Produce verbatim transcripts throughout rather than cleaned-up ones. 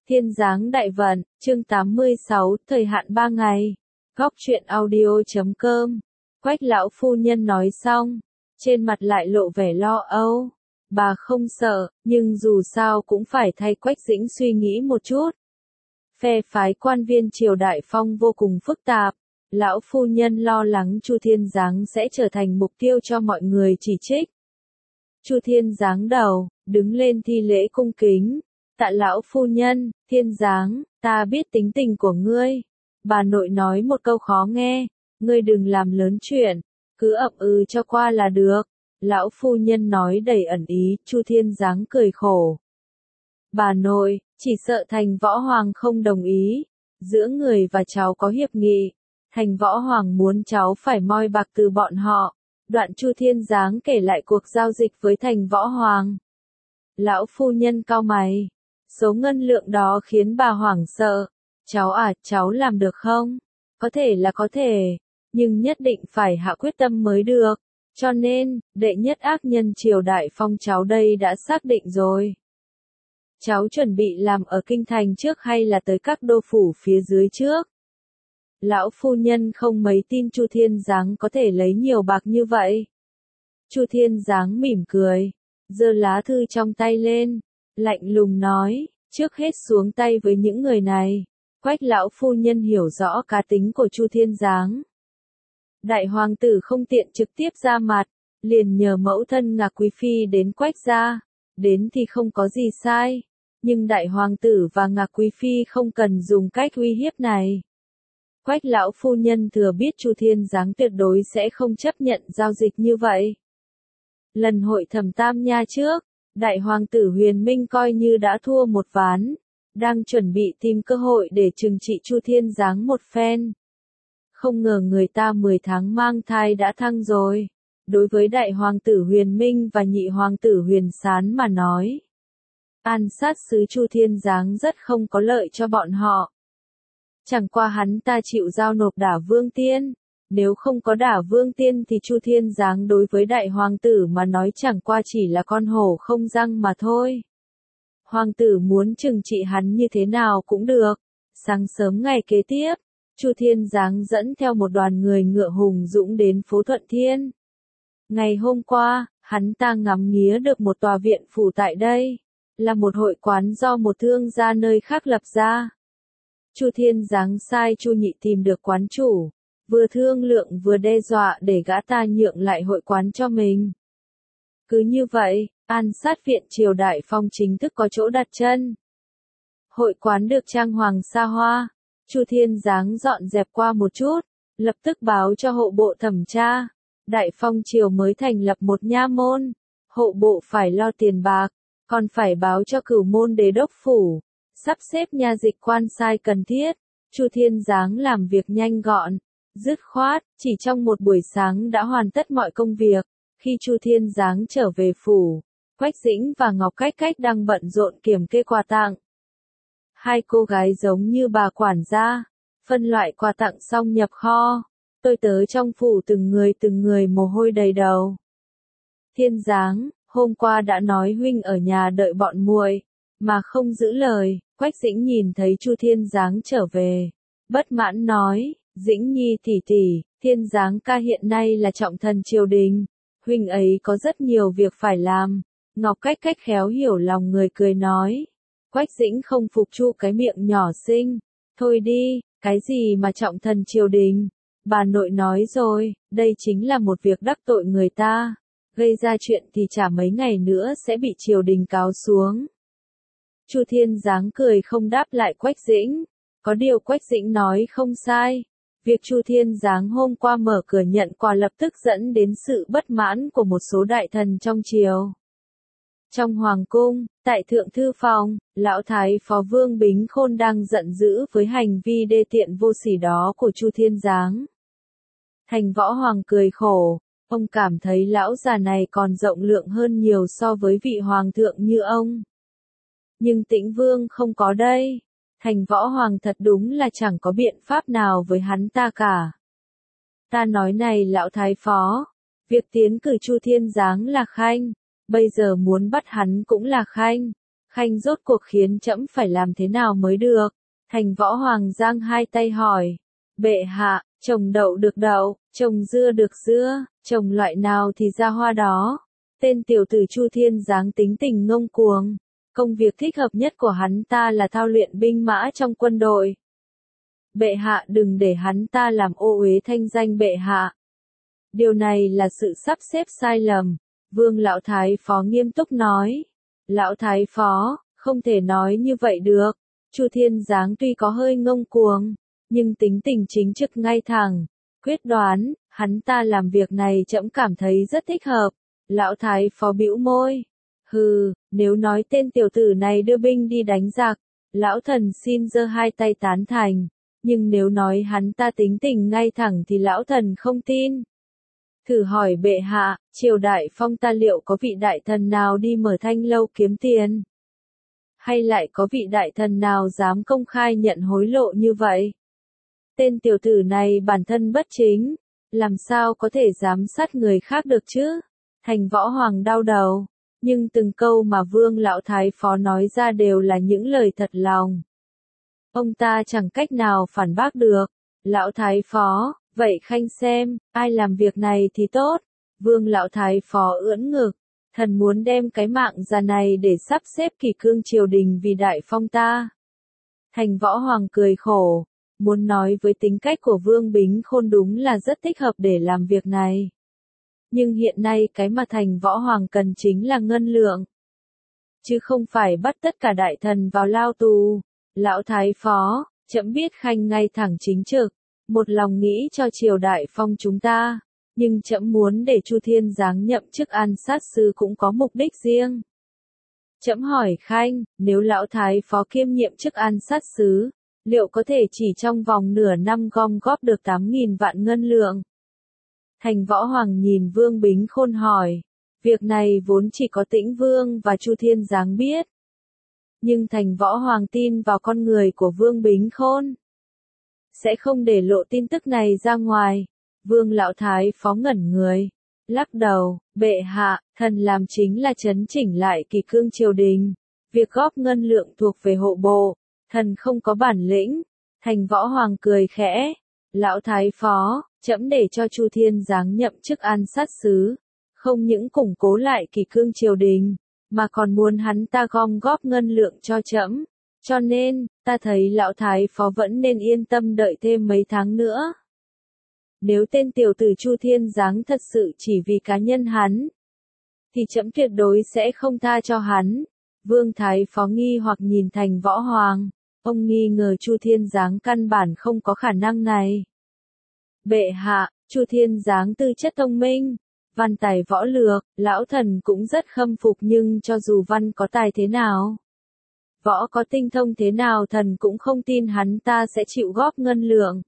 Thiên giáng đại vận, chương tám mươi sáu, thời hạn ba ngày. Góc truyện audio chấm com. Quách lão phu nhân nói xong, trên mặt lại lộ vẻ lo âu. Bà không sợ, nhưng dù sao cũng phải thay Quách Dĩnh suy nghĩ một chút. Phe phái quan viên triều Đại Phong vô cùng phức tạp. Lão phu nhân lo lắng Chu Thiên Giáng sẽ trở thành mục tiêu cho mọi người chỉ trích. Chu Thiên Giáng đầu, đứng lên thi lễ cung kính. Tạ lão phu nhân, Thiên Giáng, ta biết tính tình của ngươi. Bà nội nói một câu khó nghe, ngươi đừng làm lớn chuyện, cứ ậm ừ cho qua là được. Lão phu nhân nói đầy ẩn ý, Chu Thiên Giáng cười khổ. Bà nội, chỉ sợ Thành Võ Hoàng không đồng ý. Giữa người và cháu có hiệp nghị. Thành Võ Hoàng muốn cháu phải moi bạc từ bọn họ. Đoạn Chu Thiên Giáng kể lại cuộc giao dịch với Thành Võ Hoàng. Lão phu nhân cau mày. Số ngân lượng đó khiến bà hoảng sợ. Cháu à, cháu làm được không? Có thể là có thể, nhưng nhất định phải hạ quyết tâm mới được. Cho nên, đệ nhất ác nhân triều Đại Phong cháu đây đã xác định rồi. Cháu chuẩn bị làm ở kinh thành trước hay là tới các đô phủ phía dưới trước? Lão phu nhân không mấy tin Chu Thiên Giáng có thể lấy nhiều bạc như vậy. Chu Thiên Giáng mỉm cười, giơ lá thư trong tay lên, lạnh lùng nói, trước hết xuống tay với những người này. Quách lão phu nhân hiểu rõ cá tính của Chu Thiên Giáng. Đại hoàng tử không tiện trực tiếp ra mặt, liền nhờ mẫu thân Ngạc Quý Phi đến Quách gia. Đến thì không có gì sai, nhưng đại hoàng tử và Ngạc Quý Phi không cần dùng cách uy hiếp này. Quách lão phu nhân thừa biết Chu Thiên Giáng tuyệt đối sẽ không chấp nhận giao dịch như vậy. Lần hội Thẩm Tam Nha trước, đại hoàng tử Huyền Minh coi như đã thua một ván, đang chuẩn bị tìm cơ hội để trừng trị Chu Thiên Giáng một phen. Không ngờ người ta mười tháng mang thai đã thăng rồi. Đối với đại hoàng tử Huyền Minh và nhị hoàng tử Huyền Sán mà nói, an sát sứ Chu Thiên Giáng rất không có lợi cho bọn họ. Chẳng qua hắn ta chịu giao nộp Đả Vương Tiên. Nếu không có Đả Vương Tiên thì Chu Thiên Giáng đối với đại hoàng tử mà nói chẳng qua chỉ là con hổ không răng mà thôi. Hoàng tử muốn trừng trị hắn như thế nào cũng được. Sáng sớm ngày kế tiếp, Chu Thiên Giáng dẫn theo một đoàn người ngựa hùng dũng đến phố Thuận Thiên. Ngày hôm qua, hắn ta ngắm nghía được một tòa viện phủ tại đây, là một hội quán do một thương gia nơi khác lập ra. Chu Thiên Giáng sai Chu Nhị tìm được quán chủ, vừa thương lượng vừa đe dọa để gã ta nhượng lại hội quán cho mình. Cứ như vậy, an sát viện triều Đại Phong chính thức có chỗ đặt chân. Hội quán được trang hoàng xa hoa, Chu Thiên Giáng dọn dẹp qua một chút, lập tức báo cho hộ bộ thẩm tra. Đại Phong triều mới thành lập một nha môn, hộ bộ phải lo tiền bạc, còn phải báo cho cửu môn đế đốc phủ, sắp xếp nha dịch quan sai cần thiết. Chu Thiên Giáng làm việc nhanh gọn, dứt khoát, chỉ trong một buổi sáng đã hoàn tất mọi công việc. Khi Chu Thiên Giáng trở về phủ, Quách Dĩnh và Ngọc Cách Cách đang bận rộn kiểm kê quà tặng. Hai cô gái giống như bà quản gia, phân loại quà tặng xong nhập kho. Tôi tới trong phủ từng người từng người mồ hôi đầy đầu. Thiên Giáng, hôm qua đã nói huynh ở nhà đợi bọn muội, mà không giữ lời. Quách Dĩnh nhìn thấy Chu Thiên Giáng trở về, bất mãn nói, Dĩnh Nhi tỷ tỷ, Thiên Giáng ca hiện nay là trọng thần triều đình, huynh ấy có rất nhiều việc phải làm. Ngọc Cách Cách khéo hiểu lòng người cười nói. Quách Dĩnh không phục chu cái miệng nhỏ xinh, thôi đi, cái gì mà trọng thần triều đình. Bà nội nói rồi, đây chính là một việc đắc tội người ta, gây ra chuyện thì chả mấy ngày nữa sẽ bị triều đình cáo xuống. Chu Thiên Giáng cười không đáp lại Quách Dĩnh, có điều Quách Dĩnh nói không sai. Việc Chu Thiên Giáng hôm qua mở cửa nhận quà lập tức dẫn đến sự bất mãn của một số đại thần trong triều. Trong hoàng cung, tại thượng thư phòng, lão thái phó Vương Bính Khôn đang giận dữ với hành vi đê tiện vô sỉ đó của Chu Thiên Giáng. Thành Võ Hoàng cười khổ, ông cảm thấy lão già này còn rộng lượng hơn nhiều so với vị hoàng thượng như ông. Nhưng Tĩnh Vương không có đây. Thành Võ Hoàng thật đúng là chẳng có biện pháp nào với hắn ta cả. Ta nói này lão thái phó, việc tiến cử Chu Thiên Giáng là khanh, bây giờ muốn bắt hắn cũng là khanh. Khanh rốt cuộc khiến trẫm phải làm thế nào mới được? Thành Võ Hoàng giang hai tay hỏi. Bệ hạ, trồng đậu được đậu, trồng dưa được dưa, trồng loại nào thì ra hoa đó. Tên tiểu tử Chu Thiên Giáng tính tình ngông cuồng. Công việc thích hợp nhất của hắn ta là thao luyện binh mã trong quân đội. Bệ hạ đừng để hắn ta làm ô uế thanh danh bệ hạ. Điều này là sự sắp xếp sai lầm. Vương Lão Thái Phó nghiêm túc nói. Lão Thái Phó, không thể nói như vậy được. Chu Thiên Giáng tuy có hơi ngông cuồng, nhưng tính tình chính trực ngay thẳng, quyết đoán, hắn ta làm việc này trẫm cảm thấy rất thích hợp. Lão Thái Phó bĩu môi. Hừ, nếu nói tên tiểu tử này đưa binh đi đánh giặc, lão thần xin giơ hai tay tán thành, nhưng nếu nói hắn ta tính tình ngay thẳng thì lão thần không tin. Thử hỏi bệ hạ, triều đại phong ta liệu có vị đại thần nào đi mở thanh lâu kiếm tiền? Hay lại có vị đại thần nào dám công khai nhận hối lộ như vậy? Tên tiểu tử này bản thân bất chính, làm sao có thể giám sát người khác được chứ? Thành Võ Hoàng đau đầu, nhưng từng câu mà Vương Lão Thái Phó nói ra đều là những lời thật lòng. Ông ta chẳng cách nào phản bác được. Lão Thái Phó, vậy Khanh xem, ai làm việc này thì tốt. Vương Lão Thái Phó ưỡn ngực, thần muốn đem cái mạng già này để sắp xếp kỷ cương triều đình vì đại phong ta. Thành Võ Hoàng cười khổ, muốn nói với tính cách của Vương Bính Khôn đúng là rất thích hợp để làm việc này. Nhưng hiện nay cái mà Thành Võ Hoàng cần chính là ngân lượng, chứ không phải bắt tất cả đại thần vào lao tù. Lão Thái Phó, trẫm biết Khanh ngay thẳng chính trực, một lòng nghĩ cho triều đại phong chúng ta, nhưng trẫm muốn để Chu Thiên Giáng nhậm chức an sát sư cũng có mục đích riêng. Trẫm hỏi Khanh, nếu Lão Thái Phó kiêm nhiệm chức an sát sứ, liệu có thể chỉ trong vòng nửa năm gom góp được tám nghìn vạn ngân lượng? Thành Võ Hoàng nhìn Vương Bính Khôn hỏi, việc này vốn chỉ có Tĩnh Vương và Chu Thiên Giáng biết. Nhưng Thành Võ Hoàng tin vào con người của Vương Bính Khôn, sẽ không để lộ tin tức này ra ngoài. Vương Lão Thái Phó ngẩn người, lắc đầu, bệ hạ, thần làm chính là chấn chỉnh lại kỷ cương triều đình, việc góp ngân lượng thuộc về hộ bộ, thần không có bản lĩnh. Thành Võ Hoàng cười khẽ, Lão Thái Phó, trẫm để cho Chu Thiên Giáng nhậm chức an sát sứ, không những củng cố lại kỷ cương triều đình, mà còn muốn hắn ta gom góp ngân lượng cho trẫm, cho nên, ta thấy Lão Thái Phó vẫn nên yên tâm đợi thêm mấy tháng nữa. Nếu tên tiểu tử Chu Thiên Giáng thật sự chỉ vì cá nhân hắn, thì trẫm tuyệt đối sẽ không tha cho hắn. Vương Thái Phó nghi hoặc nhìn Thành Võ Hoàng, ông nghi ngờ Chu Thiên Giáng căn bản không có khả năng này. Bệ hạ, Chu Thiên Giáng tư chất thông minh, văn tài võ lược, lão thần cũng rất khâm phục, nhưng cho dù văn có tài thế nào, võ có tinh thông thế nào, thần cũng không tin hắn ta sẽ chịu góp ngân lượng.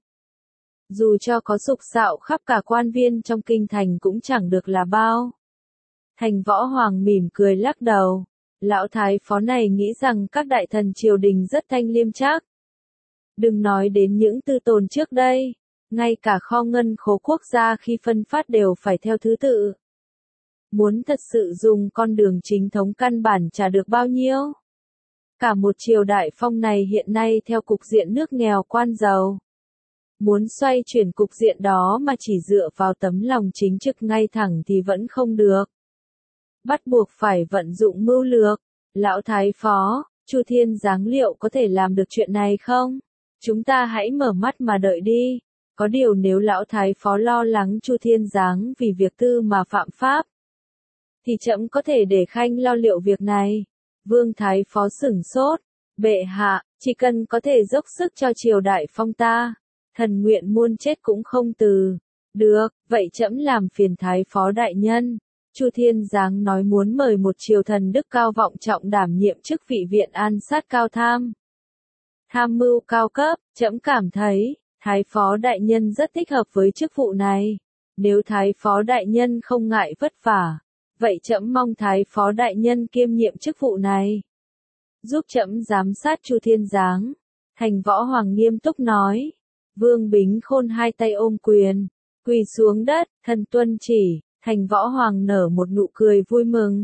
Dù cho có sục sạo khắp cả quan viên trong kinh thành cũng chẳng được là bao. Thành Võ Hoàng mỉm cười lắc đầu. Lão Thái Phó này nghĩ rằng các đại thần triều đình rất thanh liêm trác. Đừng nói đến những tư tồn trước đây, ngay cả kho ngân khố quốc gia khi phân phát đều phải theo thứ tự. Muốn thật sự dùng con đường chính thống căn bản chả được bao nhiêu. Cả một triều đại phong này hiện nay theo cục diện nước nghèo quan giàu. Muốn xoay chuyển cục diện đó mà chỉ dựa vào tấm lòng chính trực ngay thẳng thì vẫn không được. Bắt buộc phải vận dụng mưu lược. Lão Thái Phó, Chu Thiên Giáng liệu có thể làm được chuyện này không? Chúng ta hãy mở mắt mà đợi đi. Có điều nếu Lão Thái Phó lo lắng Chu Thiên Giáng vì việc tư mà phạm pháp, thì trẫm có thể để Khanh lo liệu việc này. Vương Thái Phó sửng sốt. Bệ hạ, chỉ cần có thể dốc sức cho triều đại phong ta, thần nguyện muôn chết cũng không từ. Được, vậy trẫm làm phiền Thái Phó đại nhân. Chu Thiên Giáng nói muốn mời một triều thần đức cao vọng trọng đảm nhiệm chức vị viện an sát cao tham. Tham mưu cao cấp, trẫm cảm thấy, Thái Phó đại nhân rất thích hợp với chức vụ này. Nếu Thái Phó đại nhân không ngại vất vả, vậy trẫm mong Thái Phó đại nhân kiêm nhiệm chức vụ này, giúp trẫm giám sát Chu Thiên Giáng. Thành Võ Hoàng nghiêm túc nói. Vương Bính Khôn hai tay ôm quyền, quỳ xuống đất, thần tuân chỉ. Thành Võ Hoàng nở một nụ cười vui mừng.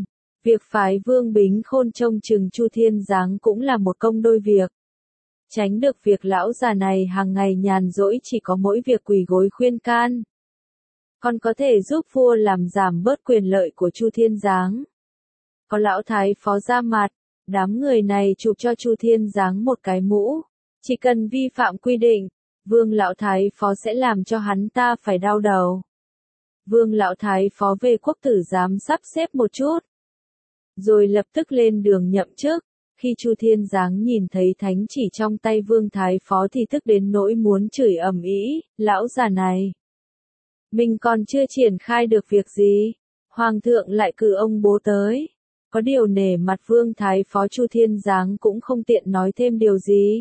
Việc phái Vương Bính Khôn trông chừng Chu Thiên Giáng cũng là một công đôi việc. Tránh được việc lão già này hàng ngày nhàn rỗi chỉ có mỗi việc quỳ gối khuyên can. Còn có thể giúp vua làm giảm bớt quyền lợi của Chu Thiên Giáng. Có lão thái phó ra mặt, đám người này chụp cho Chu Thiên Giáng một cái mũ. Chỉ cần vi phạm quy định, Vương lão thái phó sẽ làm cho hắn ta phải đau đầu. Vương lão thái phó về quốc tử giám sắp xếp một chút, rồi lập tức lên đường nhậm chức. Khi Chu Thiên Giáng nhìn thấy thánh chỉ trong tay Vương thái phó thì tức đến nỗi muốn chửi ầm ĩ, lão già này. Mình còn chưa triển khai được việc gì, Hoàng thượng lại cử ông bố tới. Có điều nể mặt Vương thái phó Chu Thiên Giáng cũng không tiện nói thêm điều gì.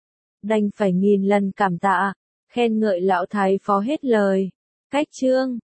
Đành phải nghìn lần cảm tạ, khen ngợi lão thái phó hết lời. Cách chương